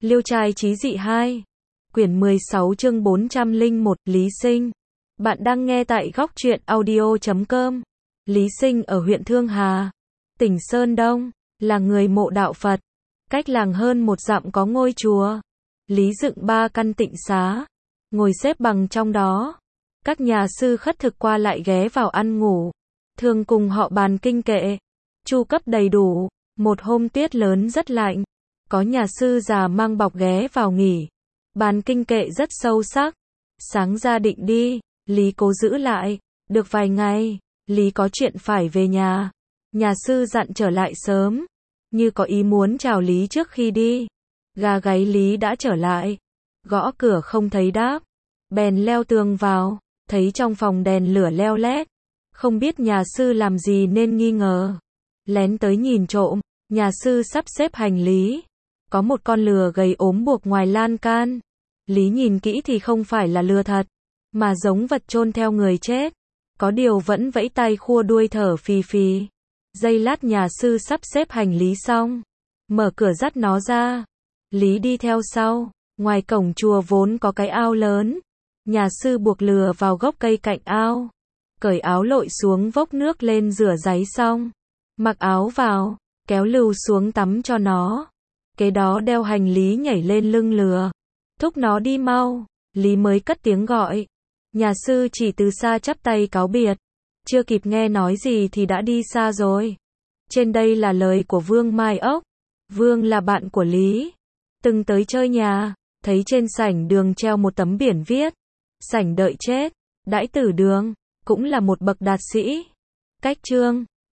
Liêu trai chí dị 2. Quyển 16 chương 401, Lý Sinh. Bạn đang nghe tại góc truyện audio.com. Lý Sinh ở huyện Thương Hà, tỉnh Sơn Đông, là người mộ đạo Phật. Cách làng hơn một dặm có ngôi chùa. Lý dựng 3 căn tịnh xá, ngồi xếp bằng trong đó. Các nhà sư khất thực qua lại ghé vào ăn ngủ, thường cùng họ bàn kinh kệ, chu cấp đầy đủ. Một hôm tuyết lớn rất lạnh, có nhà sư già mang bọc ghé vào nghỉ. Bàn kinh kệ rất sâu sắc. Sáng ra định đi, Lý cố giữ lại. Được vài ngày, Lý có chuyện phải về nhà. Nhà sư dặn trở lại sớm, như có ý muốn chào Lý trước khi đi. Gà gáy Lý đã trở lại, gõ cửa không thấy đáp, bèn leo tường vào, thấy trong phòng đèn lửa leo lét, không biết nhà sư làm gì nên nghi ngờ, lén tới nhìn trộm. Nhà sư sắp xếp hành lý, có một con lừa gầy ốm buộc ngoài lan can. Lý nhìn kỹ thì không phải là lừa thật, mà giống vật chôn theo người chết, có điều vẫn vẫy tay khua đuôi thở phì phì. Giây lát nhà sư sắp xếp hành lý xong, mở cửa dắt nó ra. Lý đi theo sau. Ngoài cổng chùa vốn có cái ao lớn, nhà sư buộc lừa vào gốc cây cạnh ao, cởi áo lội xuống vốc nước lên rửa ráy xong, mặc áo vào, kéo lừu xuống tắm cho nó. Kế đó đeo hành lý nhảy lên lưng lừa, thúc nó đi mau. Lý mới cất tiếng gọi. Nhà sư chỉ từ xa chắp tay cáo biệt, chưa kịp nghe nói gì thì đã đi xa rồi. Trên đây là lời của Vương Mai Ốc. Vương là bạn của Lý, từng tới chơi nhà, thấy trên sảnh đường treo một tấm biển viết: sảnh đợi chết, đãi tử đường, cũng là một bậc đạt sĩ. Cách chương